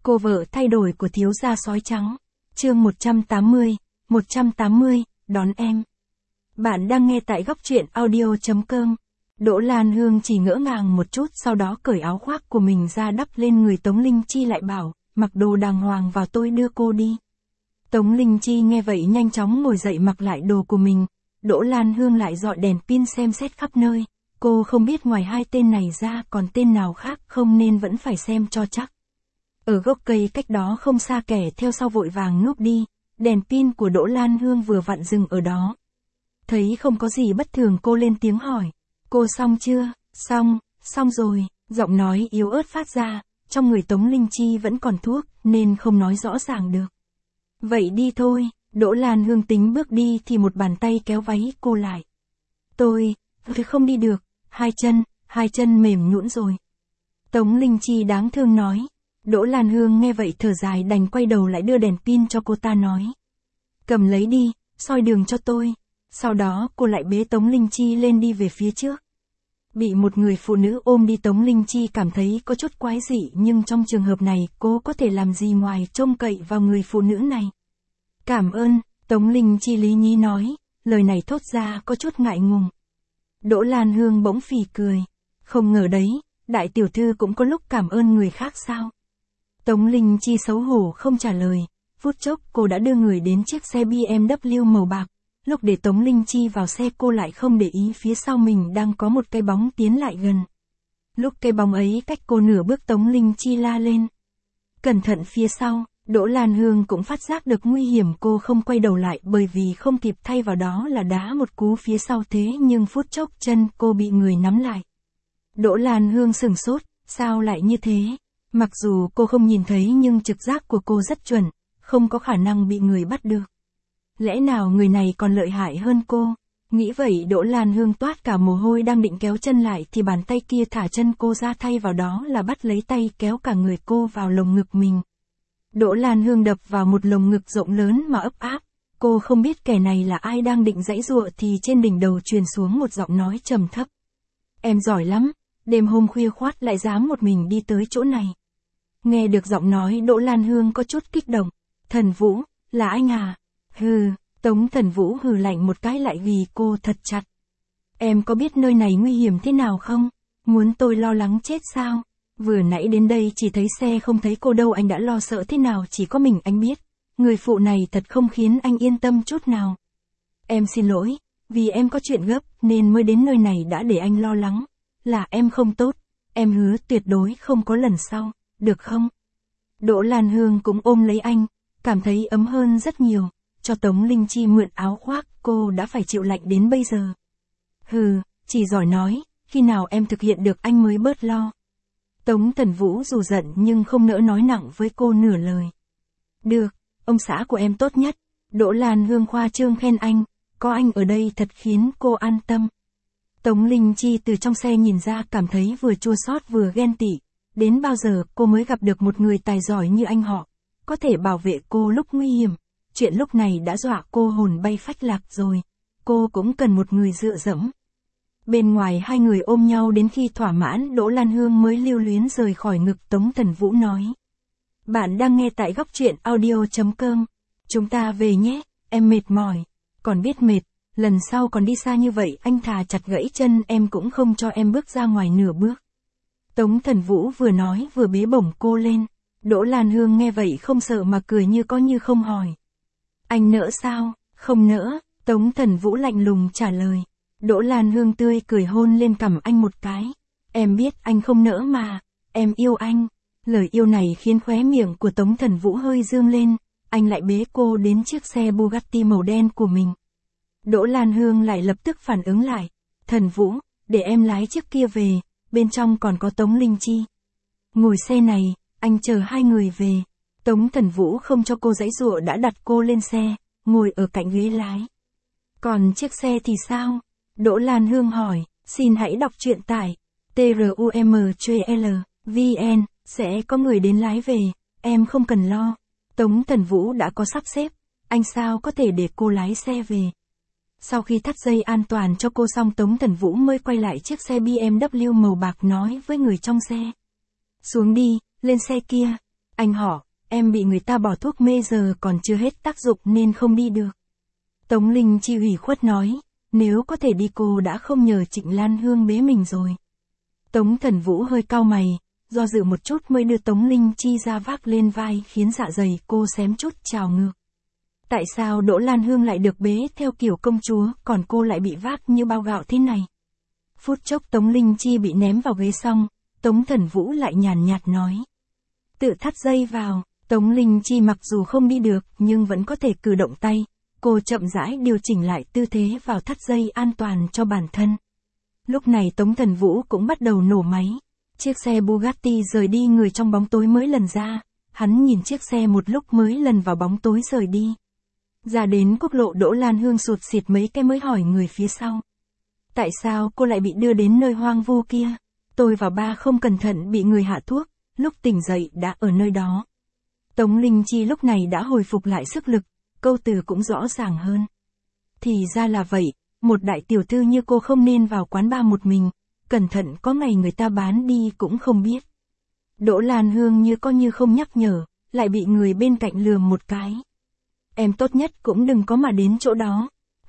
Cô vợ thay đổi của thiếu gia sói trắng. Chương 180, đón em. Bạn đang nghe tại góc truyện audio.com. Đỗ Lan Hương chỉ ngỡ ngàng một chút, sau đó cởi áo khoác của mình ra đắp lên người. Tống Linh Chi lại bảo, mặc đồ đàng hoàng vào, tôi đưa cô đi. Tống Linh Chi nghe vậy nhanh chóng ngồi dậy mặc lại đồ của mình. Đỗ Lan Hương lại dọi đèn pin xem xét khắp nơi. Cô không biết ngoài hai tên này ra còn tên nào khác không, nên vẫn phải xem cho chắc. Ở gốc cây cách đó không xa, kẻ theo sau vội vàng núp đi. Đèn pin của Đỗ Lan Hương vừa vặn dừng ở đó. Thấy không có gì bất thường, cô lên tiếng hỏi. Cô xong chưa? Xong rồi. Giọng nói yếu ớt phát ra. Trong người Tống Linh Chi vẫn còn thuốc nên không nói rõ ràng được. Vậy đi thôi. Đỗ Lan Hương tính bước đi thì một bàn tay kéo váy cô lại. Tôi không đi được. Hai chân mềm nhũn rồi. Tống Linh Chi đáng thương nói. Đỗ Lan Hương nghe vậy thở dài, đành quay đầu lại đưa đèn pin cho cô ta nói. Cầm lấy đi, soi đường cho tôi. Sau đó cô lại bế Tống Linh Chi lên đi về phía trước. Bị một người phụ nữ ôm đi, Tống Linh Chi cảm thấy có chút quái dị, nhưng trong trường hợp này cô có thể làm gì ngoài trông cậy vào người phụ nữ này. Cảm ơn, Tống Linh Chi lý nhí nói, lời này thốt ra có chút ngại ngùng. Đỗ Lan Hương bỗng phì cười. Không ngờ đấy, đại tiểu thư cũng có lúc cảm ơn người khác sao? Tống Linh Chi xấu hổ không trả lời. Phút chốc cô đã đưa người đến chiếc xe BMW màu bạc. Lúc để Tống Linh Chi vào xe, cô lại không để ý phía sau mình đang có một cái bóng tiến lại gần. Lúc cái bóng ấy cách cô nửa bước, Tống Linh Chi la lên. Cẩn thận phía sau. Đỗ Lan Hương cũng phát giác được nguy hiểm, cô không quay đầu lại bởi vì không kịp, thay vào đó là đá một cú phía sau. Thế nhưng phút chốc chân cô bị người nắm lại. Đỗ Lan Hương sửng sốt, sao lại như thế? Mặc dù cô không nhìn thấy nhưng trực giác của cô rất chuẩn, không có khả năng bị người bắt được. Lẽ nào người này còn lợi hại hơn cô? Nghĩ vậy Đỗ Lan Hương toát cả mồ hôi, đang định kéo chân lại thì bàn tay kia thả chân cô ra, thay vào đó là bắt lấy tay kéo cả người cô vào lồng ngực mình. Đỗ Lan Hương đập vào một lồng ngực rộng lớn mà ấp áp. Cô không biết kẻ này là ai, đang định giãy giụa thì trên đỉnh đầu truyền xuống một giọng nói trầm thấp. Em giỏi lắm, đêm hôm khuya khoắt lại dám một mình đi tới chỗ này. Nghe được giọng nói, Đỗ Lan Hương có chút kích động. Thần Vũ, là anh à? Hừ, Tống Thần Vũ hừ lạnh một cái lại ghi cô thật chặt. Em có biết nơi này nguy hiểm thế nào không? Muốn tôi lo lắng chết sao? Vừa nãy đến đây chỉ thấy xe, không thấy cô đâu, anh đã lo sợ thế nào chỉ có mình anh biết. Người phụ này thật không khiến anh yên tâm chút nào. Em xin lỗi, vì em có chuyện gấp nên mới đến nơi này đã để anh lo lắng. Là em không tốt, em hứa tuyệt đối không có lần sau, được không? Đỗ Lan Hương cũng ôm lấy anh, cảm thấy ấm hơn rất nhiều. Cho Tống Linh Chi mượn áo khoác, cô đã phải chịu lạnh đến bây giờ. Hừ, chỉ giỏi nói, khi nào em thực hiện được anh mới bớt lo. Tống Thần Vũ dù giận nhưng không nỡ nói nặng với cô nửa lời. Được, ông xã của em tốt nhất. Đỗ Lan Hương khoa trương khen anh, có anh ở đây thật khiến cô an tâm. Tống Linh Chi từ trong xe nhìn ra, cảm thấy vừa chua xót vừa ghen tị. Đến bao giờ cô mới gặp được một người tài giỏi như anh họ, có thể bảo vệ cô lúc nguy hiểm. Chuyện lúc này đã dọa cô hồn bay phách lạc rồi. Cô cũng cần một người dựa dẫm. Bên ngoài hai người ôm nhau đến khi thỏa mãn, Đỗ Lan Hương mới lưu luyến rời khỏi ngực Tống Thần Vũ nói. Bạn đang nghe tại góc truyện audio.com. Chúng ta về nhé, em mệt mỏi. Còn biết mệt, lần sau còn đi xa như vậy anh thà chặt gãy chân em cũng không cho em bước ra ngoài nửa bước. Tống Thần Vũ vừa nói vừa bế bổng cô lên. Đỗ Lan Hương nghe vậy không sợ mà cười như có như không, hỏi. Anh nỡ sao? Không nỡ, Tống Thần Vũ lạnh lùng trả lời. Đỗ Lan Hương tươi cười hôn lên cằm anh một cái. Em biết anh không nỡ mà, em yêu anh. Lời yêu này khiến khóe miệng của Tống Thần Vũ hơi dương lên. Anh lại bế cô đến chiếc xe Bugatti màu đen của mình. Đỗ Lan Hương lại lập tức phản ứng lại. Thần Vũ, để em lái chiếc kia về, bên trong còn có Tống Linh Chi. Ngồi xe này, anh chờ hai người về. Tống Thần Vũ không cho cô giãy giụa đã đặt cô lên xe, ngồi ở cạnh ghế lái. Còn chiếc xe thì sao? Đỗ Lan Hương hỏi, xin hãy đọc truyện tại trumcl.vn, sẽ có người đến lái về, em không cần lo. Tống Thần Vũ đã có sắp xếp, anh sao có thể để cô lái xe về. Sau khi thắt dây an toàn cho cô xong, Tống Thần Vũ mới quay lại chiếc xe BMW màu bạc nói với người trong xe. Xuống đi, lên xe kia. Anh họ, em bị người ta bỏ thuốc mê giờ còn chưa hết tác dụng nên không đi được. Tống Linh Chi ủy khuất nói, nếu có thể đi cô đã không nhờ Trịnh Lan Hương bế mình rồi. Tống Thần Vũ hơi cau mày, do dự một chút mới đưa Tống Linh Chi ra vác lên vai khiến dạ dày cô xém chút trào ngược. Tại sao Đỗ Lan Hương lại được bế theo kiểu công chúa, còn cô lại bị vác như bao gạo thế này? Phút chốc Tống Linh Chi bị ném vào ghế xong, Tống Thần Vũ lại nhàn nhạt nói. Tự thắt dây vào, Tống Linh Chi mặc dù không đi được nhưng vẫn có thể cử động tay, cô chậm rãi điều chỉnh lại tư thế vào thắt dây an toàn cho bản thân. Lúc này Tống Thần Vũ cũng bắt đầu nổ máy. Chiếc xe Bugatti rời đi, người trong bóng tối mới lần ra, hắn nhìn chiếc xe một lúc mới lần vào bóng tối rời đi. Ra đến quốc lộ Đỗ Lan Hương sụt xịt mấy cái mới hỏi người phía sau. Tại sao cô lại bị đưa đến nơi hoang vu kia? Tôi và ba không cẩn thận bị người hạ thuốc, lúc tỉnh dậy đã ở nơi đó. Tống Linh Chi lúc này đã hồi phục lại sức lực, câu từ cũng rõ ràng hơn. Thì ra là vậy, một đại tiểu thư như cô không nên vào quán bar một mình, cẩn thận có ngày người ta bán đi cũng không biết. Đỗ Lan Hương như coi như không nhắc nhở, lại bị người bên cạnh lườm một cái. Em tốt nhất cũng đừng có mà đến chỗ đó.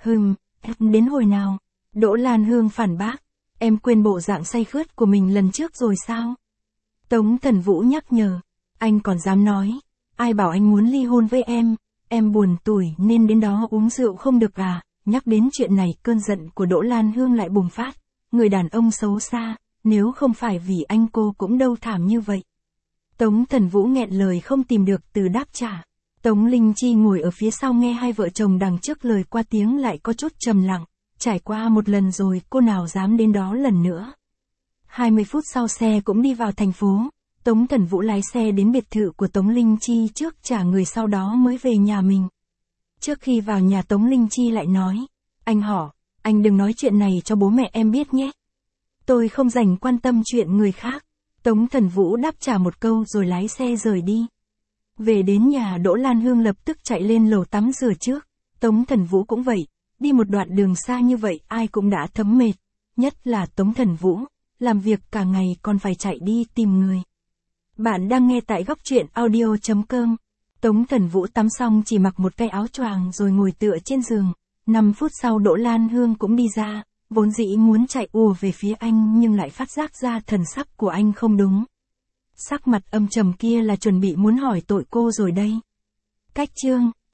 Em đến hồi nào? Đỗ Lan Hương phản bác. Em quên bộ dạng say khướt của mình lần trước rồi sao? Tống Thần Vũ nhắc nhở. Anh còn dám nói. Ai bảo anh muốn ly hôn với em buồn tủi nên đến đó uống rượu không được à? Nhắc đến chuyện này cơn giận của Đỗ Lan Hương lại bùng phát. Người đàn ông xấu xa, nếu không phải vì anh cô cũng đâu thảm như vậy. Tống Thần Vũ nghẹn lời không tìm được từ đáp trả. Tống Linh Chi ngồi ở phía sau nghe hai vợ chồng đằng trước lời qua tiếng lại có chút trầm lặng, trải qua một lần rồi cô nào dám đến đó lần nữa. 20 phút sau xe cũng đi vào thành phố, Tống Thần Vũ lái xe đến biệt thự của Tống Linh Chi trước trả người sau đó mới về nhà mình. Trước khi vào nhà Tống Linh Chi lại nói, anh họ, anh đừng nói chuyện này cho bố mẹ em biết nhé. Tôi không dành quan tâm chuyện người khác. Tống Thần Vũ đáp trả một câu rồi lái xe rời đi. Về đến nhà Đỗ Lan Hương lập tức chạy lên lầu tắm rửa trước. Tống Thần Vũ cũng vậy, đi một đoạn đường xa như vậy ai cũng đã thấm mệt. Nhất là Tống Thần Vũ, làm việc cả ngày còn phải chạy đi tìm người. Bạn đang nghe tại góc truyện audio.com. Tống Thần Vũ tắm xong chỉ mặc một cái áo choàng rồi ngồi tựa trên giường. 5 phút sau Đỗ Lan Hương cũng đi ra, vốn dĩ muốn chạy ùa về phía anh nhưng lại phát giác ra thần sắc của anh không đúng. Sắc mặt âm trầm kia là chuẩn bị muốn hỏi tội cô rồi đây. Cách chương